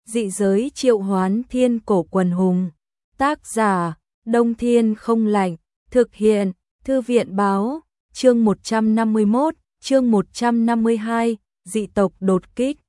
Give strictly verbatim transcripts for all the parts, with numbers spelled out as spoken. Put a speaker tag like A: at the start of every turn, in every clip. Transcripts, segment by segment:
A: Dị giới triệu hoán thiên cổ quần hùng. Tác giả, Đông Thiên không lạnh. Thực hiện, Thư viện báo. Chương một trăm năm mươi mốt, chương một trăm năm mươi hai, dị tộc đột kích.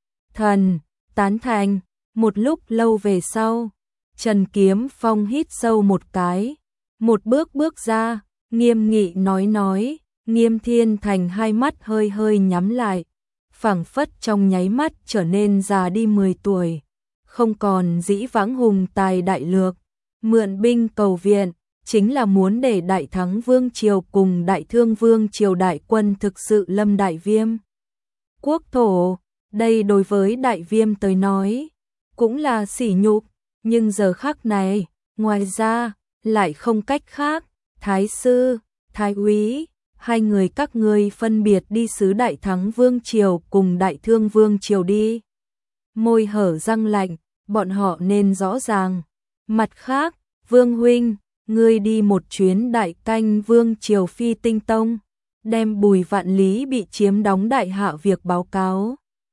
A: Thần, tán thành. Một lúc lâu về sau, Trần Kiếm Phong hít sâu một cái, một bước bước ra, nghiêm nghị nói nói, Nghiêm Thiên Thành hai mắt hơi hơi nhắm lại, phảng phất trong nháy mắt trở nên già đi mười tuổi, không còn dĩ vãng hùng tài đại lược, mượn binh cầu viện, chính là muốn để Đại Thắng Vương triều cùng Đại Thương Vương triều đại quân thực sự lâm Đại Viêm quốc thổ. Đây đối với Đại Viêm tới nói cũng là sỉ nhục, nhưng giờ khắc này, ngoài ra lại không cách khác. Thái sư, Thái úy, hai người các ngươi phân biệt đi sứ Đại Thắng Vương triều cùng Đại Thương Vương triều đi. Môi hở răng lạnh, bọn họ nên rõ ràng. Mặt khác, Vương huynh, ngươi đi một chuyến Đại Canh Vương triều Phi Tinh Tông, đem Bùi Vạn Lý bị chiếm đóng đại hạ việc báo cáo.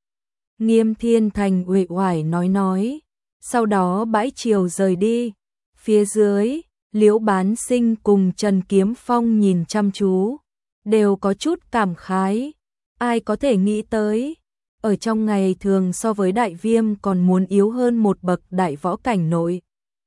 A: Nghiêm Thiên Thành uể oải nói nói, sau đó bãi triều rời đi. Phía dưới, Liễu Bán Sinh cùng Trần Kiếm Phong nhìn chăm chú, đều có chút cảm khái. Ai có thể nghĩ tới, ở trong ngày thường so với Đại Viêm còn muốn yếu hơn một bậc đại võ cảnh nội,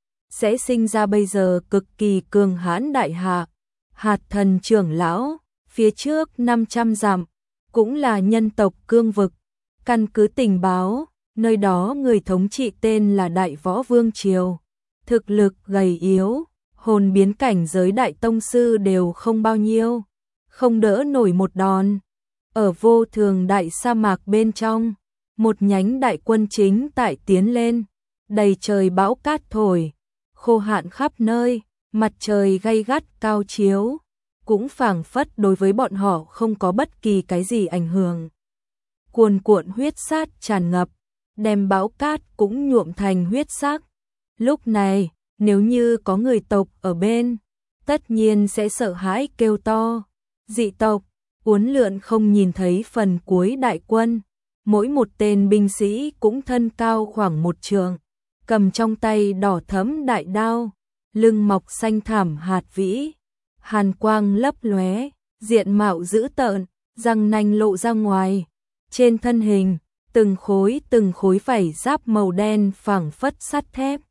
A: sẽ sinh ra bây giờ cực kỳ cường hãn đại hạ. Hạt Thần trưởng lão, phía trước năm trăm dặm, cũng là nhân tộc cương vực. Căn cứ tình báo, nơi đó người thống trị tên là Đại Võ Vương Triều. Thực lực gầy yếu, hồn biến cảnh giới đại tông sư đều không bao nhiêu, không đỡ nổi một đòn. Ở vô thường đại sa mạc bên trong, một nhánh đại quân chính tại tiến lên, đầy trời bão cát thổi, khô hạn khắp nơi, mặt trời gay gắt cao chiếu, cũng phảng phất đối với bọn họ không có bất kỳ cái gì ảnh hưởng. Cuồn cuộn huyết sát tràn ngập, đem bão cát cũng nhuộm thành huyết sắc. Lúc này, nếu như có người tộc ở bên, tất nhiên sẽ sợ hãi kêu to. Dị tộc, uốn lượn không nhìn thấy phần cuối đại quân, mỗi một tên binh sĩ cũng thân cao khoảng một trượng, cầm trong tay đỏ thẫm đại đao, lưng mọc xanh thảm hạt vĩ, hàn quang lấp lóe, diện mạo dữ tợn, răng nanh lộ ra ngoài. Trên thân hình, từng khối từng khối vảy giáp màu đen phảng phất sắt thép,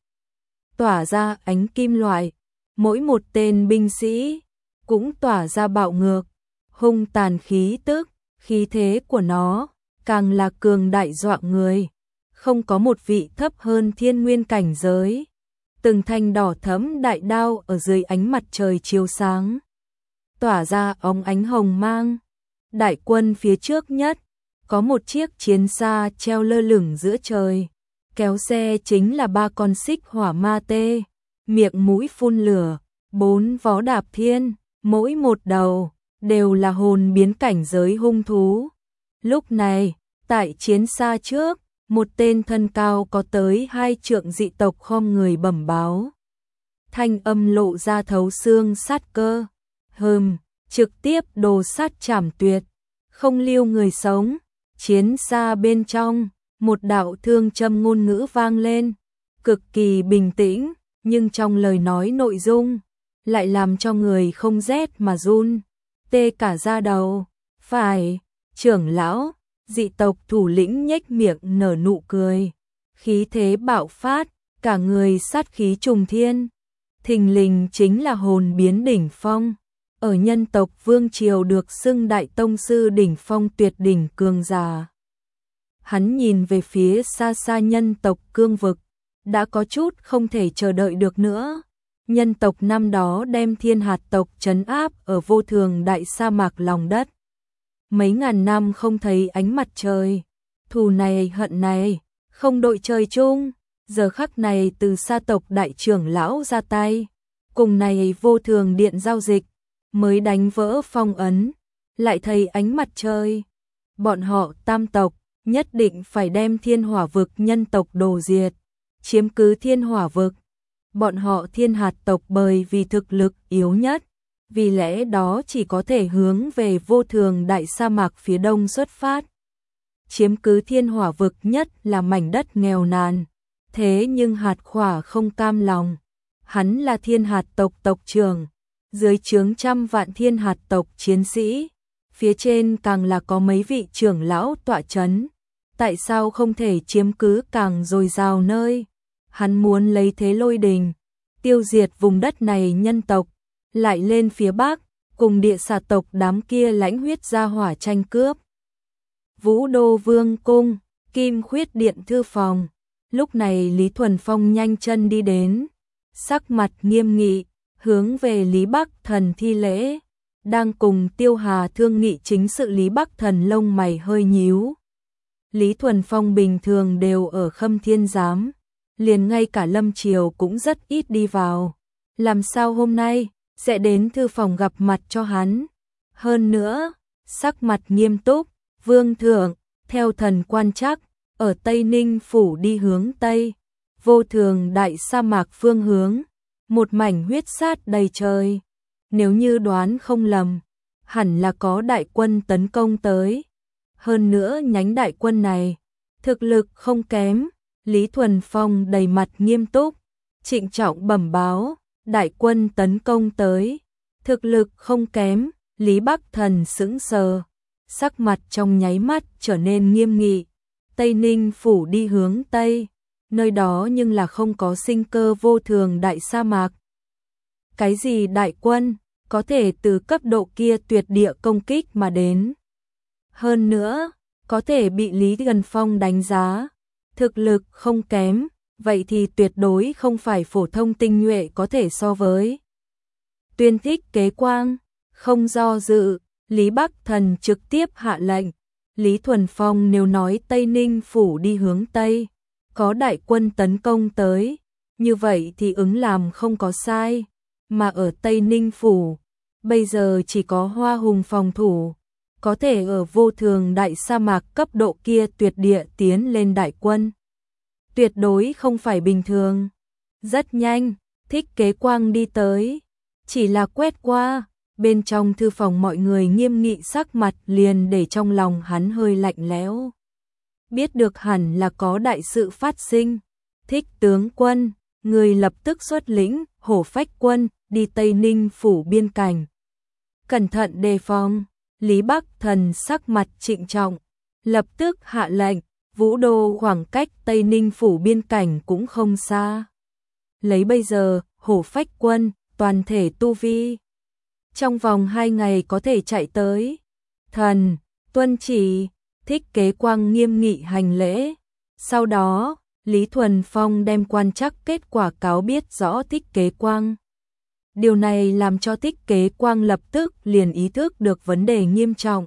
A: tỏa ra ánh kim loại. Mỗi một tên binh sĩ cũng tỏa ra bạo ngược, hung tàn khí tức, khí thế của nó càng là cường đại dọa người, không có một vị thấp hơn thiên nguyên cảnh giới. Từng thanh đỏ thẫm đại đao ở dưới ánh mặt trời chiếu sáng, tỏa ra óng ánh hồng mang. Đại quân phía trước nhất, có một chiếc chiến xa treo lơ lửng giữa trời, kéo xe chính là ba con xích hỏa ma tê, miệng mũi phun lửa, bốn vó đạp thiên, mỗi một đầu đều là hồn biến cảnh giới hung thú. Lúc này, tại chiến xa trước, một tên thân cao có tới hai trượng dị tộc khom người bẩm báo. Thanh âm lộ ra thấu xương sát cơ. Hừm, trực tiếp đồ sát chảm tuyệt, không lưu người sống. Chiến xa bên trong, một đạo thương châm ngôn ngữ vang lên, cực kỳ bình tĩnh, nhưng trong lời nói nội dung lại làm cho người không rét mà run, tê cả da đầu. Phải, trưởng lão, dị tộc thủ lĩnh nhếch miệng nở nụ cười, khí thế bạo phát, cả người sát khí trùng thiên. Thình lình chính là hồn biến đỉnh phong, ở nhân tộc vương triều được xưng đại tông sư đỉnh phong tuyệt đỉnh cường giả. Hắn nhìn về phía xa xa nhân tộc cương vực, đã có chút không thể chờ đợi được nữa. Nhân tộc năm đó đem thiên hạt tộc trấn áp ở vô thường đại sa mạc lòng đất. Mấy ngàn năm không thấy ánh mặt trời, thù này hận này, không đội trời chung. Giờ khắc này từ sa tộc đại trưởng lão ra tay, cùng này vô thường điện giao dịch, mới đánh vỡ phong ấn, lại thấy ánh mặt trời. Bọn họ tam tộc nhất định phải đem thiên hỏa vực nhân tộc đồ diệt, chiếm cứ thiên hỏa vực. Bọn họ thiên hạt tộc bởi vì thực lực yếu nhất, vì lẽ đó chỉ có thể hướng về vô thường đại sa mạc phía đông xuất phát. chiếm cứ thiên hỏa vực nhất là mảnh đất nghèo nàn. Thế nhưng hạt khỏa không cam lòng. Hắn là thiên hạt tộc tộc trưởng, dưới trướng trăm vạn thiên hạt tộc chiến sĩ, phía trên càng là có mấy vị trưởng lão tọa chấn. Tại sao không thể chiếm cứ càng dồi dào nơi? Hắn muốn lấy thế lôi đình, tiêu diệt vùng đất này nhân tộc, lại lên phía bắc, cùng địa xà tộc đám kia lãnh huyết ra hỏa tranh cướp. Vũ Đô Vương cung, Kim Khuyết điện thư phòng. Lúc này Lý Thuần Phong nhanh chân đi đến, sắc mặt nghiêm nghị, hướng về Lý Bắc Thần thi lễ. Đang cùng Tiêu Hà thương nghị chính sự, Lý Bắc Thần lông mày hơi nhíu. Lý Thuần Phong bình thường đều ở Khâm Thiên Giám, liền ngay cả Lâm Triều cũng rất ít đi vào. Làm sao hôm nay sẽ đến thư phòng gặp mặt cho hắn? Hơn nữa, sắc mặt nghiêm túc, Vương thượng, theo thần quan trắc, ở Tây Ninh phủ đi hướng Tây, Vô Thường đại sa mạc phương hướng, một mảnh huyết sát đầy trời. Nếu như đoán không lầm, hẳn là có đại quân tấn công tới. Hơn nữa nhánh đại quân này, thực lực không kém. Lý Thuần Phong đầy mặt nghiêm túc, trịnh trọng bẩm báo, đại quân tấn công tới, thực lực không kém. Lý Bắc Thần sững sờ, sắc mặt trong nháy mắt trở nên nghiêm nghị. Tây Ninh phủ đi hướng Tây, nơi đó nhưng là không có sinh cơ, vô thường đại sa mạc. Cái gì đại quân, có thể từ cấp độ kia tuyệt địa công kích mà đến. Hơn nữa, có thể bị Lý Thuần Phong đánh giá, thực lực không kém, vậy thì tuyệt đối không phải phổ thông tinh nhuệ có thể so với. Tuyên Thích Kế Quang, không do dự, Lý Bắc Thần trực tiếp hạ lệnh. Lý Thuần Phong nếu nói Tây Ninh phủ đi hướng Tây, có đại quân tấn công tới, như vậy thì ứng làm không có sai. Mà ở Tây Ninh phủ, bây giờ chỉ có Hoa Hùng phòng thủ, có thể ở vô thường đại sa mạc cấp độ kia tuyệt địa tiến lên đại quân. Tuyệt đối không phải bình thường. Rất nhanh, Thích Kế Quang đi tới, chỉ là quét qua, bên trong thư phòng mọi người nghiêm nghị, sắc mặt liền để trong lòng hắn hơi lạnh lẽo. Biết được hẳn là có đại sự phát sinh. Thích tướng quân, người lập tức xuất lĩnh Hổ Phách quân đi Tây Ninh phủ biên cảnh. Cẩn thận đề phòng. Lý Bắc Thần sắc mặt trịnh trọng, lập tức hạ lệnh. Vũ Đô khoảng cách Tây Ninh phủ biên cảnh cũng không xa. Lấy bây giờ Hổ Phách quân toàn thể tu vi, trong vòng hai ngày có thể chạy tới. Thần tuân chỉ. Thích Kế Quang nghiêm nghị hành lễ. Sau đó, Lý Thuần Phong đem quan trắc kết quả cáo biết rõ Thích Kế Quang. Điều này làm cho Thích Kế Quang lập tức liền ý thức được vấn đề nghiêm trọng.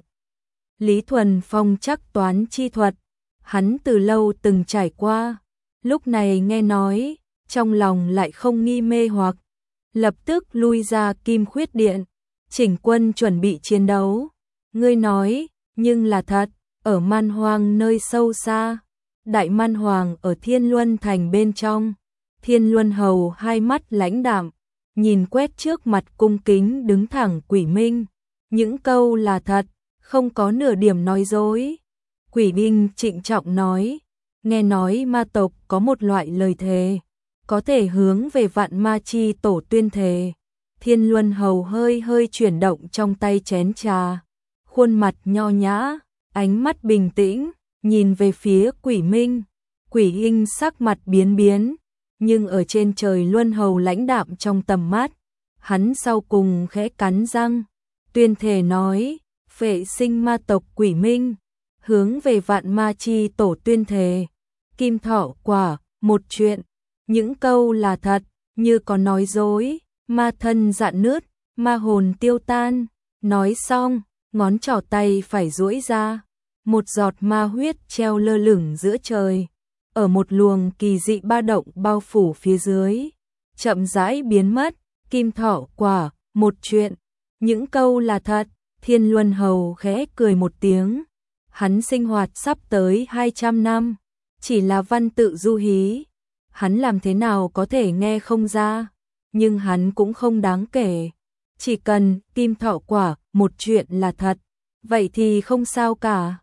A: Lý Thuần Phong chắc toán chi thuật, hắn từ lâu từng trải qua, lúc này nghe nói, trong lòng lại không nghi mê hoặc, lập tức lui ra Kim Khuyết điện, chỉnh quân chuẩn bị chiến đấu. Ngươi nói, nhưng là thật, ở Man Hoang nơi sâu xa, Đại Man Hoàng ở Thiên Luân thành bên trong, Thiên Luân hầu hai mắt lãnh đạm, nhìn quét trước mặt cung kính đứng thẳng Quỷ Minh, những câu là thật, không có nửa điểm nói dối. Quỷ Minh trịnh trọng nói, nghe nói ma tộc có một loại lời thề, có thể hướng về vạn ma chi tổ tuyên thề. Thiên Luân hầu hơi hơi chuyển động trong tay chén trà, khuôn mặt nho nhã, ánh mắt bình tĩnh, nhìn về phía Quỷ Minh. Quỷ Minh sắc mặt biến biến, nhưng ở trên trời Luân hầu lãnh đạm trong tầm mắt, hắn sau cùng khẽ cắn răng, tuyên thề nói, phệ sinh ma tộc Quỷ Minh, hướng về vạn ma chi tổ tuyên thề, kim thọ quả, một chuyện, những câu là thật, như có nói dối, ma thân dạn nứt, ma hồn tiêu tan. Nói xong, ngón trỏ tay phải duỗi ra, một giọt ma huyết treo lơ lửng giữa trời, ở một luồng kỳ dị ba động bao phủ phía dưới, chậm rãi biến mất. Kim thọ quả, một chuyện, những câu là thật. Thiên Luân hầu khẽ cười một tiếng, hắn sinh hoạt sắp tới hai trăm năm, chỉ là văn tự du hí, hắn làm thế nào có thể nghe không ra, nhưng hắn cũng không đáng kể, chỉ cần kim thọ quả, một chuyện là thật, vậy thì không sao cả.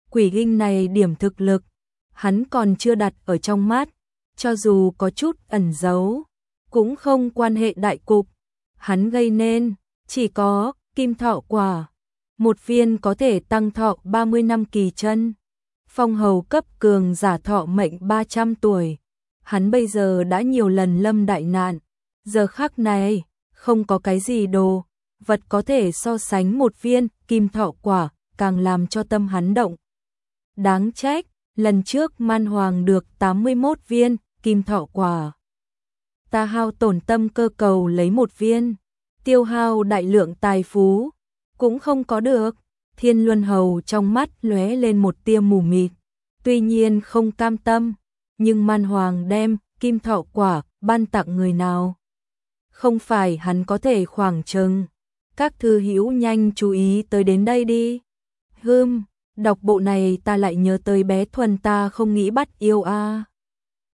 A: Quỷ Kinh này điểm thực lực, hắn còn chưa đặt ở trong mắt, cho dù có chút ẩn giấu, cũng không quan hệ đại cục. Hắn gây nên, chỉ có kim thọ quả, một viên có thể tăng thọ ba mươi năm kỳ chân. Phong hầu cấp cường giả thọ mệnh ba trăm tuổi. Hắn bây giờ đã nhiều lần lâm đại nạn, giờ khắc này, không có cái gì đồ vật có thể so sánh một viên kim thọ quả, càng làm cho tâm hắn động. Đáng trách, lần trước Man Hoàng được tám mươi mốt viên kim thọ quả. Ta hao tổn tâm cơ cầu lấy một viên, tiêu hao đại lượng tài phú, cũng không có được. Thiên Luân Hầu trong mắt lóe lên một tia mù mịt, tuy nhiên không cam tâm, nhưng Man Hoàng đem kim thọ quả ban tặng người nào? Không phải hắn có thể khoảng chừng. Các thư hữu nhanh chú ý tới đến đây đi. Hừm, đọc bộ này ta lại nhớ tới bé Thuần ta không nghĩ bắt yêu a. À.